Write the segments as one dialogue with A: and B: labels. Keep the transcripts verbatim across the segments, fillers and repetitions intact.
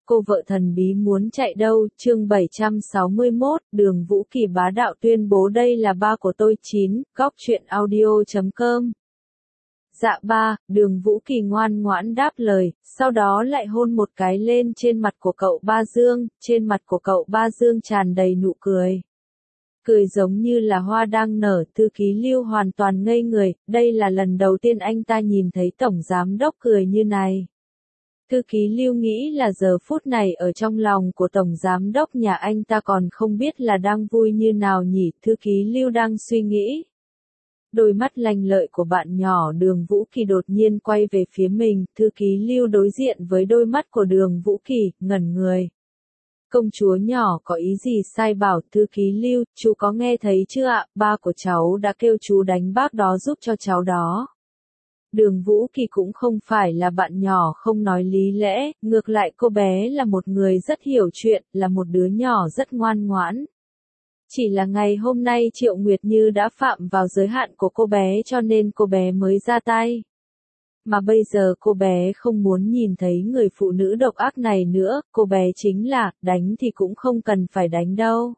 A: Cô vợ thần bí muốn chạy đâu, chương bảy trăm sáu mươi mốt, Đường Vũ Kỳ bá đạo tuyên bố đây là ba của tôi. Chín, góc truyện audio chấm com. Dạ ba, Đường Vũ Kỳ ngoan ngoãn đáp lời, sau đó lại hôn một cái lên trên mặt của cậu Ba Dương, trên mặt của cậu Ba Dương tràn đầy nụ cười. Cười giống như là hoa đang nở. Thư ký Lưu hoàn toàn ngây người, đây là lần đầu tiên anh ta nhìn thấy tổng giám đốc cười như này. Thư ký Lưu nghĩ là giờ phút này ở trong lòng của tổng giám đốc nhà anh ta còn không biết là đang vui như nào nhỉ. Thư ký Lưu đang suy nghĩ. Đôi mắt lanh lợi của bạn nhỏ Đường Vũ Kỳ đột nhiên quay về phía mình. Thư ký Lưu đối diện với đôi mắt của Đường Vũ Kỳ, ngẩn người. Công chúa nhỏ có ý gì sai bảo. Thư ký Lưu, chú có nghe thấy chưa ạ, ba của cháu đã kêu chú đánh bác đó giúp cho cháu đó. Đường Vũ Kỳ cũng không phải là bạn nhỏ không nói lý lẽ, ngược lại cô bé là một người rất hiểu chuyện, là một đứa nhỏ rất ngoan ngoãn. Chỉ là ngày hôm nay Triệu Nguyệt Như đã phạm vào giới hạn của cô bé cho nên cô bé mới ra tay. Mà bây giờ cô bé không muốn nhìn thấy người phụ nữ độc ác này nữa, cô bé chính là, đánh thì cũng không cần phải đánh đâu.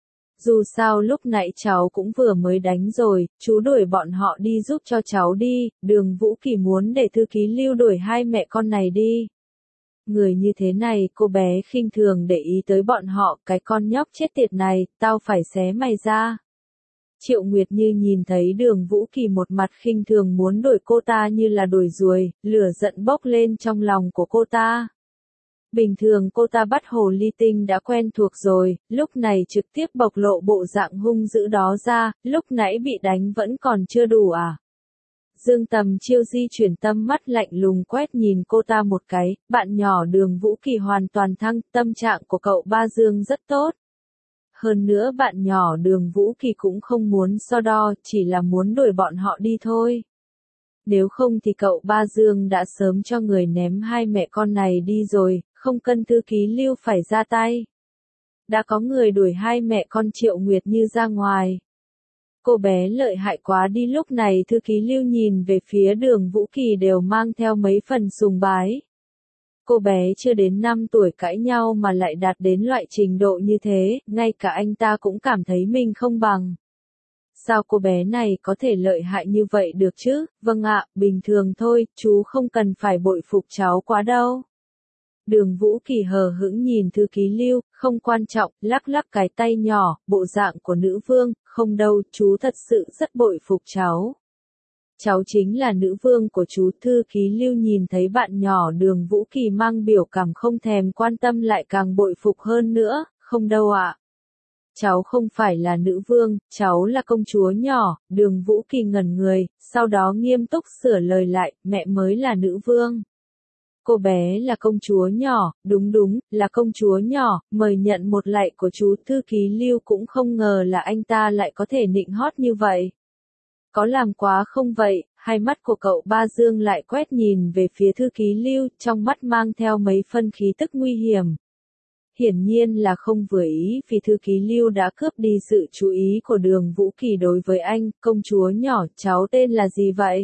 A: Dù sao lúc nãy cháu cũng vừa mới đánh rồi, chú đuổi bọn họ đi giúp cho cháu đi. Đường Vũ Kỳ muốn để thư ký Lưu đuổi hai mẹ con này đi. Người như thế này cô bé khinh thường để ý tới bọn họ, cái con nhóc chết tiệt này, tao phải xé mày ra. Triệu Nguyệt Như nhìn thấy Đường Vũ Kỳ một mặt khinh thường muốn đuổi cô ta như là đuổi ruồi, lửa giận bốc lên trong lòng của cô ta. Bình thường cô ta bắt hồ ly tinh đã quen thuộc rồi, lúc này trực tiếp bộc lộ bộ dạng hung dữ đó ra, lúc nãy bị đánh vẫn còn chưa đủ à. Dương Tầm Chiêu di chuyển tâm mắt lạnh lùng quét nhìn cô ta một cái, bạn nhỏ Đường Vũ Kỳ hoàn toàn thăng, tâm trạng của cậu Ba Dương rất tốt. Hơn nữa bạn nhỏ Đường Vũ Kỳ cũng không muốn so đo, chỉ là muốn đuổi bọn họ đi thôi. Nếu không thì cậu Ba Dương đã sớm cho người ném hai mẹ con này đi rồi, không cần thư ký Lưu phải ra tay. Đã có người đuổi hai mẹ con Triệu Nguyệt Như ra ngoài. Cô bé lợi hại quá đi. Lúc này thư ký Lưu nhìn về phía Đường Vũ Kỳ đều mang theo mấy phần sùng bái. Cô bé chưa đến năm tuổi cãi nhau mà lại đạt đến loại trình độ như thế, ngay cả anh ta cũng cảm thấy mình không bằng. Sao cô bé này có thể lợi hại như vậy được chứ? Vâng ạ, bình thường thôi, chú không cần phải bội phục cháu quá đâu. Đường Vũ Kỳ hờ hững nhìn thư ký Lưu, không quan trọng, lắc lắc cái tay nhỏ, bộ dạng của nữ vương, không đâu, chú thật sự rất bội phục cháu. Cháu chính là nữ vương của chú. Thư ký Lưu nhìn thấy bạn nhỏ Đường Vũ Kỳ mang biểu cảm không thèm quan tâm lại càng bội phục hơn nữa, không đâu ạ. Cháu không phải là nữ vương, cháu là công chúa nhỏ. Đường Vũ Kỳ ngẩn người, sau đó nghiêm túc sửa lời lại, mẹ mới là nữ vương. Cô bé là công chúa nhỏ, đúng đúng, là công chúa nhỏ, mời nhận một lạy của chú. Thư ký Lưu cũng không ngờ là anh ta lại có thể nịnh hót như vậy. Có làm quá không vậy? Hai mắt của cậu Ba Dương lại quét nhìn về phía thư ký Lưu, trong mắt mang theo mấy phân khí tức nguy hiểm. Hiển nhiên là không vừa ý vì thư ký Lưu đã cướp đi sự chú ý của Đường Vũ Kỳ đối với anh. Công chúa nhỏ, cháu tên là gì vậy?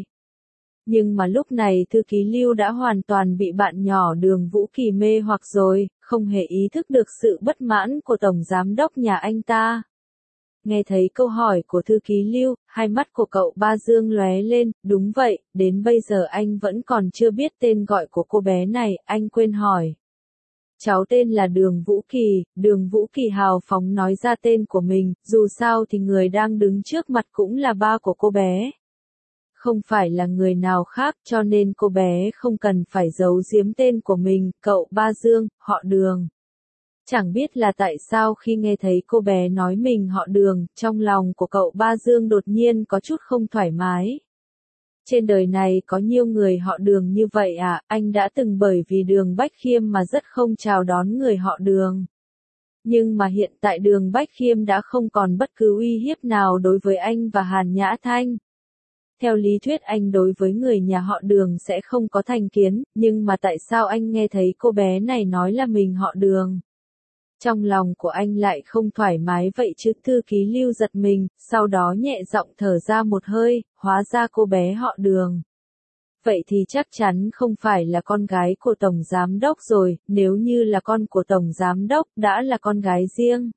A: Nhưng mà lúc này thư ký Lưu đã hoàn toàn bị bạn nhỏ Đường Vũ Kỳ mê hoặc rồi, không hề ý thức được sự bất mãn của tổng giám đốc nhà anh ta. Nghe thấy câu hỏi của thư ký Lưu, hai mắt của cậu Ba Dương lóe lên, đúng vậy, đến bây giờ anh vẫn còn chưa biết tên gọi của cô bé này, anh quên hỏi. Cháu tên là Đường Vũ Kỳ. Đường Vũ Kỳ hào phóng nói ra tên của mình, dù sao thì người đang đứng trước mặt cũng là ba của cô bé. Không phải là người nào khác cho nên cô bé không cần phải giấu giếm tên của mình, cậu Ba Dương, họ Đường. Chẳng biết là tại sao khi nghe thấy cô bé nói mình họ Đường, trong lòng của cậu Ba Dương đột nhiên có chút không thoải mái. Trên đời này có nhiều người họ Đường như vậy à, anh đã từng bởi vì Đường Bách Khiêm mà rất không chào đón người họ Đường. Nhưng mà hiện tại Đường Bách Khiêm đã không còn bất cứ uy hiếp nào đối với anh và Hàn Nhã Thanh. Theo lý thuyết anh đối với người nhà họ Đường sẽ không có thành kiến, nhưng mà tại sao anh nghe thấy cô bé này nói là mình họ Đường? Trong lòng của anh lại không thoải mái vậy chứ. Thư ký Lưu giật mình, sau đó nhẹ giọng thở ra một hơi, hóa ra cô bé họ Đường. vậy thì chắc chắn không phải là con gái của Tổng Giám Đốc rồi, nếu như là con của Tổng Giám Đốc, đã là con gái riêng.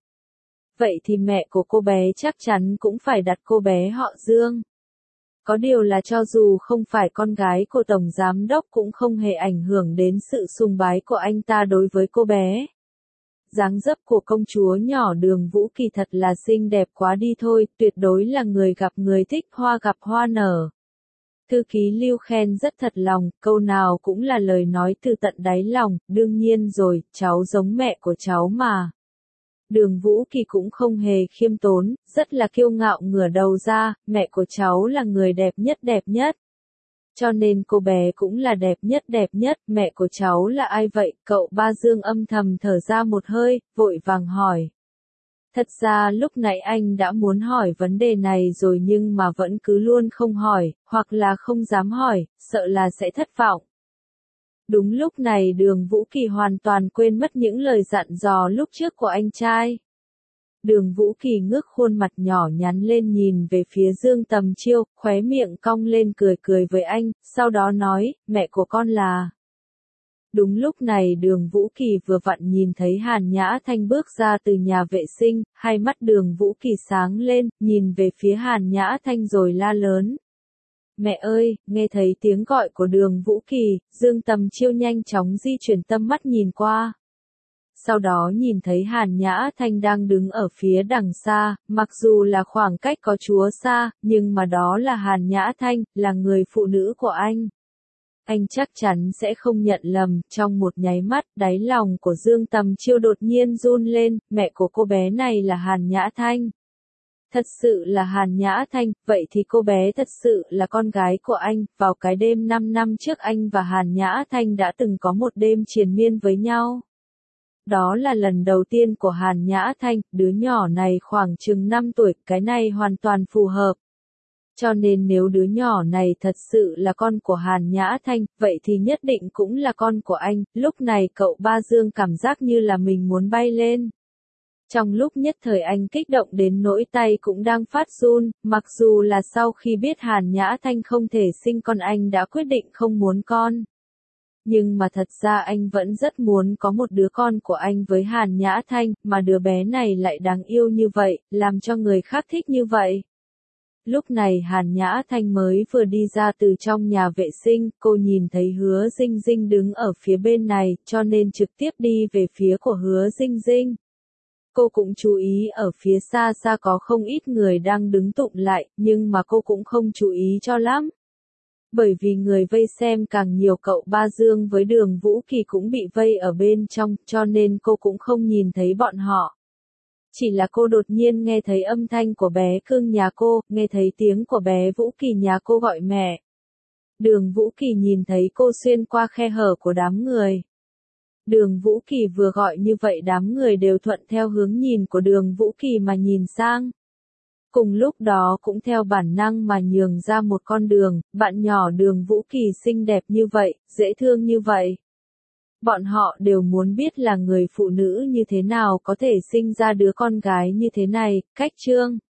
A: Vậy thì mẹ của cô bé chắc chắn cũng phải đặt cô bé họ Dương. Có điều là cho dù không phải con gái của Tổng Giám Đốc cũng không hề ảnh hưởng đến sự sùng bái của anh ta đối với cô bé. Dáng dấp của công chúa nhỏ Đường Vũ Kỳ thật là xinh đẹp quá đi thôi, tuyệt đối là người gặp người thích hoa gặp hoa nở. Thư ký Lưu khen rất thật lòng, câu nào cũng là lời nói từ tận đáy lòng, đương nhiên rồi, cháu giống mẹ của cháu mà. Đường Vũ Kỳ cũng không hề khiêm tốn, rất là kiêu ngạo ngửa đầu ra, mẹ của cháu là người đẹp nhất đẹp nhất. Cho nên cô bé cũng là đẹp nhất đẹp nhất, mẹ của cháu là ai vậy? Cậu Ba Dương âm thầm thở ra một hơi, vội vàng hỏi. Thật ra lúc nãy anh đã muốn hỏi vấn đề này rồi nhưng mà vẫn cứ luôn không hỏi, hoặc là không dám hỏi, sợ là sẽ thất vọng. Đúng lúc này Đường Vũ Kỳ hoàn toàn quên mất những lời dặn dò lúc trước của anh trai. Đường Vũ Kỳ ngước khuôn mặt nhỏ nhắn lên nhìn về phía Dương Tầm Chiêu, khóe miệng cong lên cười cười với anh, sau đó nói, mẹ của con là... Đúng lúc này Đường Vũ Kỳ vừa vặn nhìn thấy Hàn Nhã Thanh bước ra từ nhà vệ sinh, hai mắt Đường Vũ Kỳ sáng lên, nhìn về phía Hàn Nhã Thanh rồi la lớn. Mẹ ơi, nghe thấy tiếng gọi của Đường Vũ Kỳ, Dương Tầm Chiêu nhanh chóng di chuyển tâm mắt nhìn qua. Sau đó nhìn thấy Hàn Nhã Thanh đang đứng ở phía đằng xa, mặc dù là khoảng cách có chúa xa, nhưng mà đó là Hàn Nhã Thanh, là người phụ nữ của anh. Anh chắc chắn sẽ không nhận lầm, trong một nháy mắt, đáy lòng của Dương Tầm Chiêu đột nhiên run lên, mẹ của cô bé này là Hàn Nhã Thanh. Thật sự là Hàn Nhã Thanh, vậy thì cô bé thật sự là con gái của anh, vào cái đêm năm năm trước anh và Hàn Nhã Thanh đã từng có một đêm triền miên với nhau. Đó là lần đầu tiên của Hàn Nhã Thanh, đứa nhỏ này khoảng chừng năm tuổi, cái này hoàn toàn phù hợp. Cho nên nếu đứa nhỏ này thật sự là con của Hàn Nhã Thanh, vậy thì nhất định cũng là con của anh, lúc này cậu Ba Dương cảm giác như là mình muốn bay lên. Trong lúc nhất thời anh kích động đến nỗi tay cũng đang phát run, mặc dù là sau khi biết Hàn Nhã Thanh không thể sinh con anh đã quyết định không muốn con. Nhưng mà thật ra anh vẫn rất muốn có một đứa con của anh với Hàn Nhã Thanh, mà đứa bé này lại đáng yêu như vậy, làm cho người khác thích như vậy. Lúc này Hàn Nhã Thanh mới vừa đi ra từ trong nhà vệ sinh, cô nhìn thấy Hứa Dinh Dinh đứng ở phía bên này, cho nên trực tiếp đi về phía của Hứa Dinh Dinh. Cô cũng chú ý ở phía xa xa có không ít người đang đứng tụng lại, nhưng mà cô cũng không chú ý cho lắm. Bởi vì người vây xem càng nhiều, cậu Ba Dương với Đường Vũ Kỳ cũng bị vây ở bên trong, cho nên cô cũng không nhìn thấy bọn họ. Chỉ là cô đột nhiên nghe thấy âm thanh của bé Cương nhà cô, nghe thấy tiếng của bé Vũ Kỳ nhà cô gọi mẹ. Đường Vũ Kỳ nhìn thấy cô xuyên qua khe hở của đám người. Đường Vũ Kỳ vừa gọi như vậy đám người đều thuận theo hướng nhìn của Đường Vũ Kỳ mà nhìn sang. Cùng lúc đó cũng theo bản năng mà nhường ra một con đường, bạn nhỏ Đường Vũ Kỳ xinh đẹp như vậy, dễ thương như vậy. Bọn họ đều muốn biết là người phụ nữ như thế nào có thể sinh ra đứa con gái như thế này, cách chương.